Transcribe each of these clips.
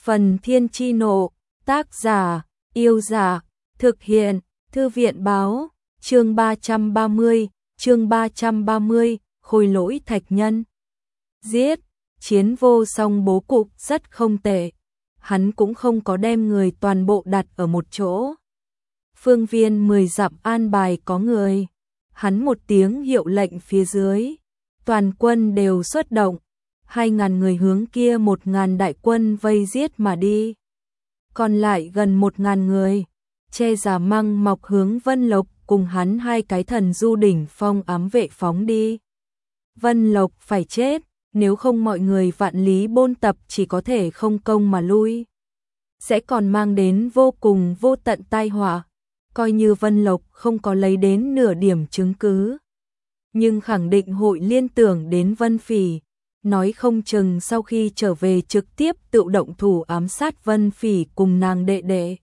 Phần Thiên Chi Nộ, tác giả, Yêu Giả, thực hiện, Thư viện Báo, chương 330, Khôi Lỗi Thạch Nhân. Giết, chiến vô song bố cục rất không tệ, hắn cũng không có đem người toàn bộ đặt ở một chỗ. Phương viên 10 dặm an bài có người, hắn một tiếng hiệu lệnh phía dưới, toàn quân đều xuất động, 2.000 người hướng kia 1.000 đại quân vây giết mà đi. Còn lại gần 1.000 người, che giả măng mọc hướng Vân Lộc cùng hắn 2 cái thần du đỉnh phong ám vệ phóng đi. Vân Lộc phải chết, nếu không mọi người vạn lý bôn tập chỉ có thể không công mà lui. Sẽ còn mang đến vô cùng vô tận tai họa, coi như Vân Lộc không có lấy đến nửa điểm chứng cứ. Nhưng khẳng định hội liên tưởng đến Vân Phỉ, nói không chừng sau khi trở về trực tiếp tự động thủ ám sát Vân Phỉ cùng nàng đệ đệ.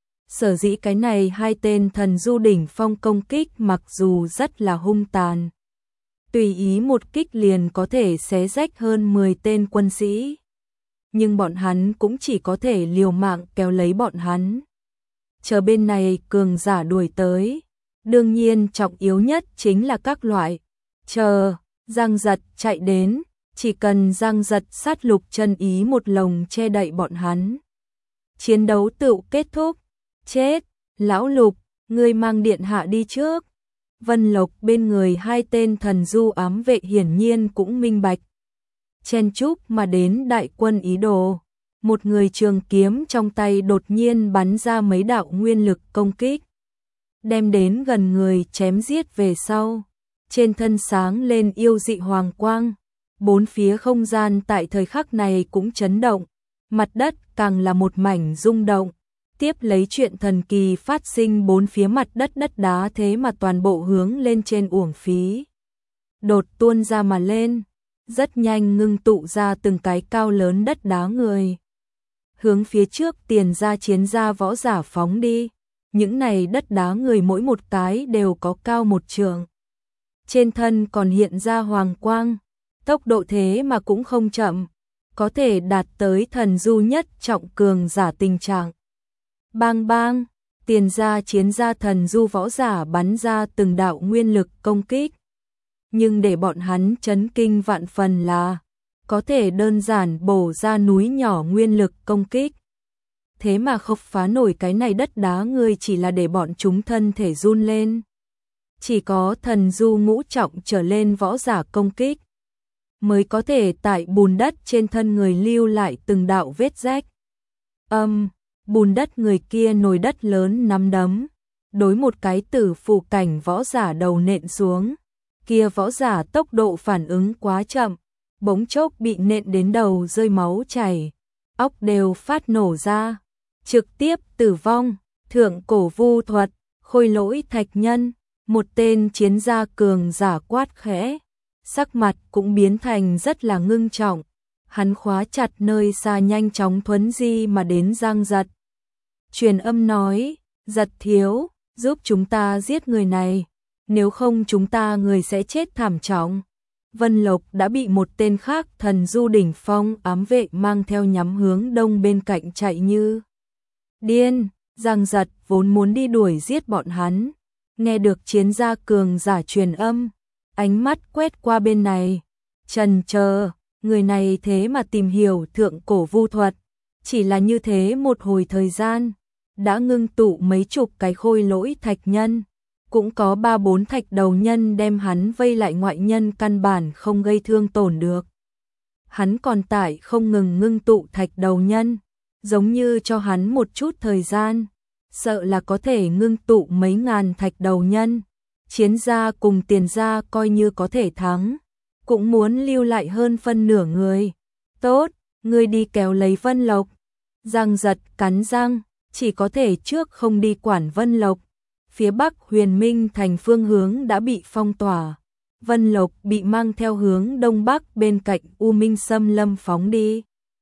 Sở dĩ cái này 2 tên thần du đỉnh phong công kích mặc dù rất là hung tàn, tùy ý một kích liền có thể xé rách hơn 10 tên quân sĩ. Nhưng bọn hắn cũng chỉ có thể liều mạng kéo lấy bọn hắn. Chờ bên này cường giả đuổi tới, đương nhiên trọng yếu nhất chính là các loại. Chờ Giang Giật chạy đến, chỉ cần Giang Giật sát Lục chân ý một lồng che đậy bọn hắn, chiến đấu tự kết thúc. Chết, lão Lục, ngươi mang điện hạ đi trước. Vân Lộc bên người 2 tên thần du ám vệ hiển nhiên cũng minh bạch chen chúc mà đến đại quân ý đồ. Một người trường kiếm trong tay đột nhiên bắn ra mấy đạo nguyên lực công kích, đem đến gần người chém giết về sau. Trên thân sáng lên yêu dị hoàng quang, bốn phía không gian tại thời khắc này cũng chấn động, mặt đất càng là một mảnh rung động. Tiếp lấy chuyện thần kỳ phát sinh, bốn phía mặt đất đất đá thế mà toàn bộ hướng lên trên uổng phí. Đột tuôn ra mà lên, rất nhanh ngưng tụ ra từng cái cao lớn đất đá người. Hướng phía trước tiền ra chiến ra võ giả phóng đi, những này đất đá người mỗi một cái đều có cao 1 trượng. Trên thân còn hiện ra hoàng quang, tốc độ thế mà cũng không chậm, có thể đạt tới thần du nhất trọng cường giả tình trạng. Bang bang, tiền ra chiến ra thần du võ giả bắn ra từng đạo nguyên lực công kích. Nhưng để bọn hắn chấn kinh vạn phần là có thể đơn giản bổ ra núi nhỏ nguyên lực công kích. Thế mà không phá nổi cái này đất đá người, chỉ là để bọn chúng thân thể run lên. Chỉ có thần du ngũ trọng trở lên võ giả công kích mới có thể tại bùn đất trên thân người lưu lại từng đạo vết rách. Bùn đất người kia nồi đất lớn nắm đấm, đối một cái tử phụ cảnh võ giả đầu nện xuống. Kia võ giả tốc độ phản ứng quá chậm, bỗng chốc bị nện đến đầu rơi máu chảy, óc đều phát nổ ra, trực tiếp tử vong. Thượng cổ vu thuật, Khôi Lỗi Thạch Nhân, một tên chiến gia cường giả quát khẽ, sắc mặt cũng biến thành rất là ngưng trọng. Hắn khóa chặt nơi xa nhanh chóng thuấn di mà đến Giang Giật. Truyền âm nói, Giật thiếu, giúp chúng ta giết người này, nếu không chúng ta người sẽ chết thảm trọng. Vân Lộc đã bị một tên khác thần du đỉnh phong ám vệ mang theo nhắm hướng đông bên cạnh chạy như điên. Giang Giật vốn muốn đi đuổi giết bọn hắn, nghe được chiến gia cường giả truyền âm, ánh mắt quét qua bên này, chần chờ, người này thế mà tìm hiểu thượng cổ vu thuật, chỉ là như thế một hồi thời gian, đã ngưng tụ mấy chục cái khôi lỗi thạch nhân, cũng có 3-4 thạch đầu nhân đem hắn vây lại, ngoại nhân căn bản không gây thương tổn được. Hắn còn tại không ngừng ngưng tụ thạch đầu nhân, giống như cho hắn một chút thời gian, sợ là có thể ngưng tụ mấy ngàn thạch đầu nhân. Chiến gia cùng tiền gia coi như có thể thắng, cũng muốn lưu lại hơn phân nửa người. Tốt, ngươi đi kéo lấy Vân Lộc. Giang Giật cắn răng, chỉ có thể trước không đi quản Vân Lộc. Phía bắc Huyền Minh thành phương hướng đã bị phong tỏa, Vân Lộc bị mang theo hướng đông bắc bên cạnh U Minh Xâm Lâm phóng đi,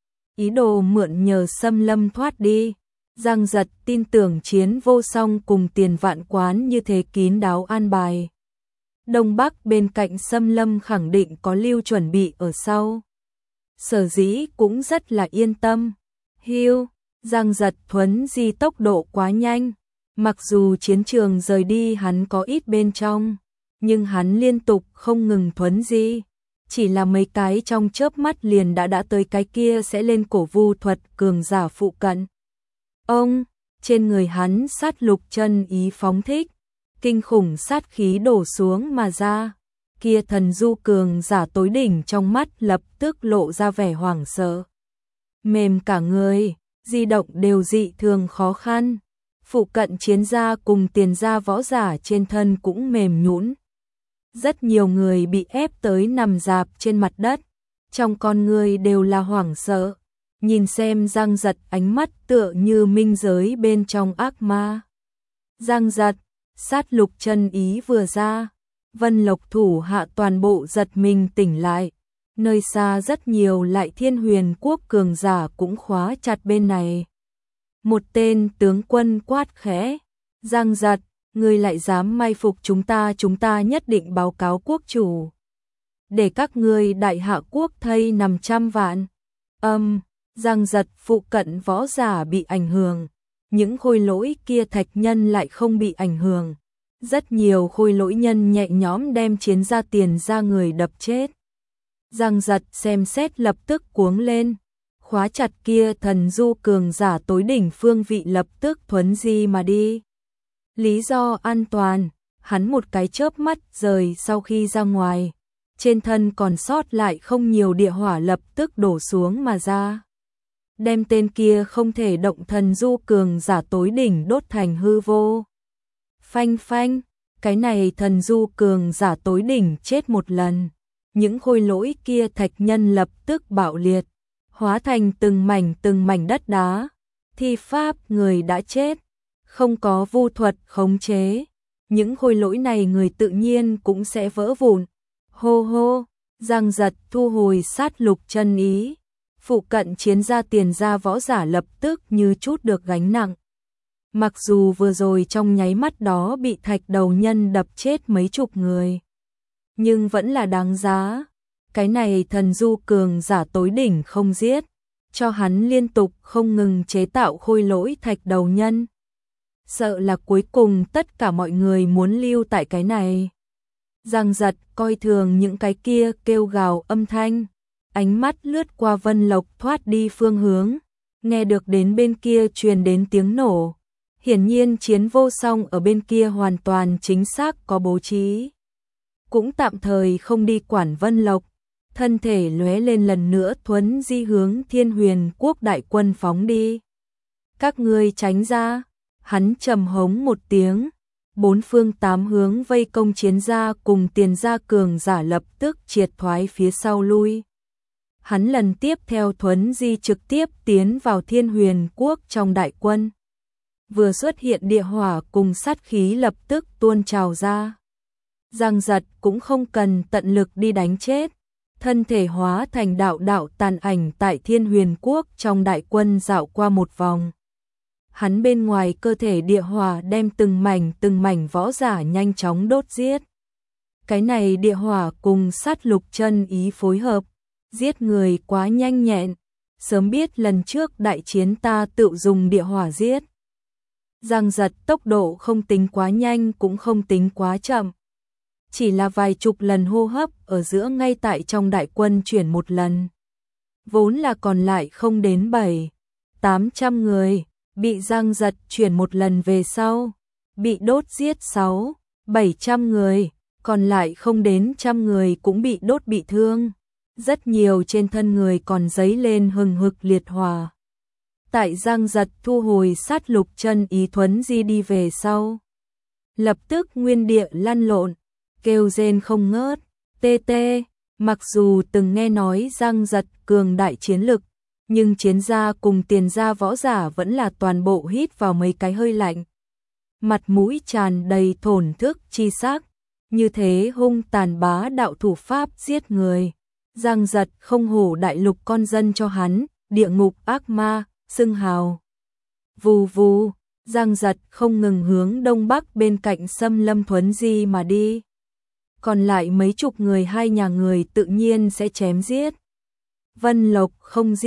ý đồ mượn nhờ Xâm Lâm thoát đi. Giang Giật tin tưởng chiến vô song cùng Tiền Vạn Quán như thế kín đáo an bài. Đông bắc bên cạnh Xâm Lâm khẳng định có lưu chuẩn bị ở sau. Sở dĩ cũng rất là yên tâm. Hiu, Giang Giật thuấn di tốc độ quá nhanh. Mặc dù chiến trường rời đi hắn có ít bên trong, nhưng hắn liên tục không ngừng thuấn di. Chỉ là mấy cái trong chớp mắt liền đã tới cái kia sẽ lên cổ vu thuật cường giả phụ cận. Ông, trên người hắn sát lục chân ý phóng thích, kinh khủng sát khí đổ xuống mà ra. Kia thần du cường giả tối đỉnh trong mắt lập tức lộ ra vẻ hoảng sợ. Mềm cả người, di động đều dị thường khó khăn. Phụ cận chiến gia cùng tiền gia võ giả trên thân cũng mềm nhũn. Rất nhiều người bị ép tới nằm rạp trên mặt đất, trong con người đều là hoảng sợ. Nhìn xem Giang Giật ánh mắt tựa như minh giới bên trong ác ma. Giang Giật, sát lục chân ý vừa ra, Vân Lộc thủ hạ toàn bộ giật mình tỉnh lại. Nơi xa rất nhiều lại Thiên Huyền quốc cường giả cũng khóa chặt bên này. Một tên tướng quân quát khẽ, Giang Giật, ngươi lại dám mai phục chúng ta nhất định báo cáo quốc chủ. Để các ngươi đại hạ quốc thây 500 vạn. Giang Giật phụ cận võ giả bị ảnh hưởng, những khôi lỗi kia thạch nhân lại không bị ảnh hưởng. Rất nhiều khôi lỗi nhân nhẹ nhõm đem chiến gia tiền ra người đập chết. Giang Giật xem xét lập tức cuống lên, khóa chặt kia thần du cường giả tối đỉnh phương vị lập tức thuấn di mà đi. Lý do an toàn, hắn một cái chớp mắt rời sau khi ra ngoài, trên thân còn sót lại không nhiều địa hỏa lập tức đổ xuống mà ra. Đem tên kia không thể động thần du cường giả tối đỉnh đốt thành hư vô. Phanh phanh, cái này thần du cường giả tối đỉnh chết một lần. Những khôi lỗi kia thạch nhân lập tức bạo liệt, hóa thành từng mảnh đất đá. Thi pháp người đã chết, không có vu thuật khống chế. Những khôi lỗi này người tự nhiên cũng sẽ vỡ vụn. Hô hô, Giang Giật thu hồi sát lục chân ý. Phụ cận chiến gia tiền gia võ giả lập tức như chút được gánh nặng. Mặc dù vừa rồi trong nháy mắt đó bị thạch đầu nhân đập chết mấy chục người, nhưng vẫn là đáng giá. Cái này thần du cường giả tối đỉnh không giết, cho hắn liên tục không ngừng chế tạo khôi lỗi thạch đầu nhân. Sợ là cuối cùng tất cả mọi người muốn lưu tại cái này. Giang Giật coi thường những cái kia kêu gào âm thanh, ánh mắt lướt qua Vân Lộc thoát đi phương hướng, nghe được đến bên kia truyền đến tiếng nổ. Hiển nhiên chiến vô song ở bên kia hoàn toàn chính xác có bố trí. Cũng tạm thời không đi quản Vân Lộc, thân thể lóe lên lần nữa thuấn di hướng Thiên Huyền quốc đại quân phóng đi. Các ngươi tránh ra, hắn trầm hống một tiếng, bốn phương tám hướng vây công chiến gia cùng tiền gia cường giả lập tức triệt thoái phía sau lui. Hắn lần tiếp theo thuấn di trực tiếp tiến vào Thiên Huyền quốc trong đại quân. Vừa xuất hiện địa hỏa cùng sát khí lập tức tuôn trào ra. Giang Giật cũng không cần tận lực đi đánh chết, thân thể hóa thành đạo tàn ảnh tại Thiên Huyền quốc trong đại quân dạo qua một vòng. Hắn bên ngoài cơ thể địa hỏa đem từng mảnh võ giả nhanh chóng đốt giết. Cái này địa hỏa cùng sát lục chân ý phối hợp, giết người quá nhanh nhẹn, sớm biết lần trước đại chiến ta tự dùng địa hỏa giết. Giang Giật tốc độ không tính quá nhanh cũng không tính quá chậm. Chỉ là vài chục lần hô hấp ở giữa ngay tại trong đại quân chuyển một lần. Vốn là còn lại không đến 700-800 người, bị Giang Giật chuyển một lần về sau, bị đốt giết 600-700 người, còn lại không đến 100 người cũng bị đốt bị thương. Rất nhiều trên thân người còn dấy lên hừng hực liệt hỏa. Tại Giang Giật thu hồi sát lục chân ý thuấn di đi về sau, lập tức nguyên địa lăn lộn, kêu rên không ngớt. TT, mặc dù từng nghe nói Giang Giật cường đại chiến lực, nhưng chiến gia cùng tiền gia võ giả vẫn là toàn bộ hít vào mấy cái hơi lạnh. Mặt mũi tràn đầy thổn thức chi sắc, như thế hung tàn bá đạo thủ pháp giết người. Giang Giật không hổ đại lục con dân cho hắn, địa ngục ác ma, xưng hào. Vù vù, Giang Giật không ngừng hướng đông bắc bên cạnh Xâm Lâm thuấn di mà đi. Còn lại mấy chục người hai nhà người tự nhiên sẽ chém giết. Vân Lộc không giết,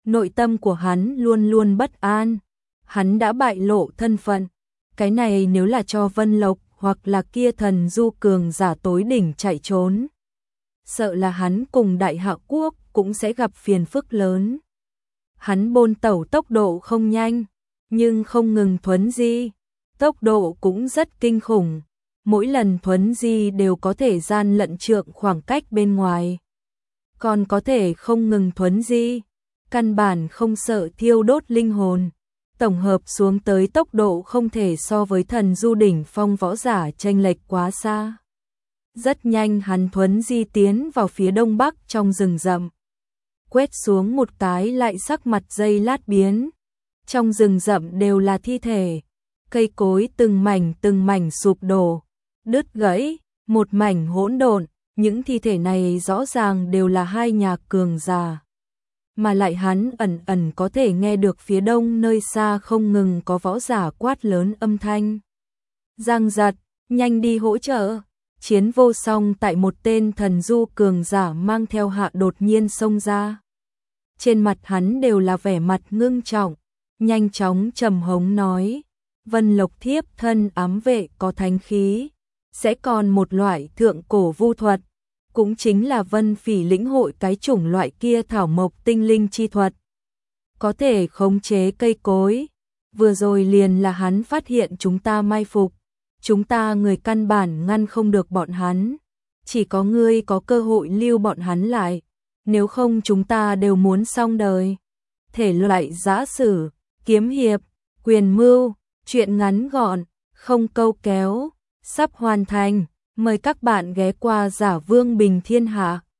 Nội tâm của hắn luôn luôn bất an. Hắn đã bại lộ thân phận. Cái này nếu là cho Vân Lộc hoặc là kia thần du cường giả tối đỉnh chạy trốn, sợ là hắn cùng Đại Hạ Quốc cũng sẽ gặp phiền phức lớn. Hắn bôn tẩu tốc độ không nhanh, nhưng không ngừng thuấn di, tốc độ cũng rất kinh khủng. Mỗi lần thuấn di đều có thể gian lận trượng khoảng cách bên ngoài. Còn có thể không ngừng thuấn di, căn bản không sợ thiêu đốt linh hồn. Tổng hợp xuống tới tốc độ không thể so với thần du đỉnh phong võ giả chênh lệch quá xa. Rất nhanh hắn thuấn di tiến vào phía đông bắc trong rừng rậm. Quét xuống một cái lại sắc mặt giây lát biến. Trong rừng rậm đều là thi thể. Cây cối từng mảnh sụp đổ, đứt gãy, một mảnh hỗn độn. Những thi thể này rõ ràng đều là hai nhà cường giả. Mà lại hắn ẩn có thể nghe được phía đông nơi xa không ngừng có võ giả quát lớn âm thanh. Giang giật, nhanh đi hỗ trợ. Chiến vô song tại một tên thần du cường giả mang theo hạ đột nhiên xông ra. Trên mặt hắn đều là vẻ mặt ngưng trọng, nhanh chóng trầm hống nói. Vân Lộc thiếp thân ám vệ có thánh khí, sẽ còn một loại thượng cổ vu thuật, cũng chính là Vân Phỉ lĩnh hội cái chủng loại kia thảo mộc tinh linh chi thuật. Có thể khống chế cây cối, vừa rồi liền là hắn phát hiện chúng ta mai phục. Chúng ta người căn bản ngăn không được bọn hắn, chỉ có ngươi có cơ hội lưu bọn hắn lại, nếu không chúng ta đều muốn xong đời. Thể loại giã sử, kiếm hiệp, quyền mưu, truyện ngắn gọn, không câu kéo, sắp hoàn thành, mời các bạn ghé qua Giả Vương Bình Thiên Hạ.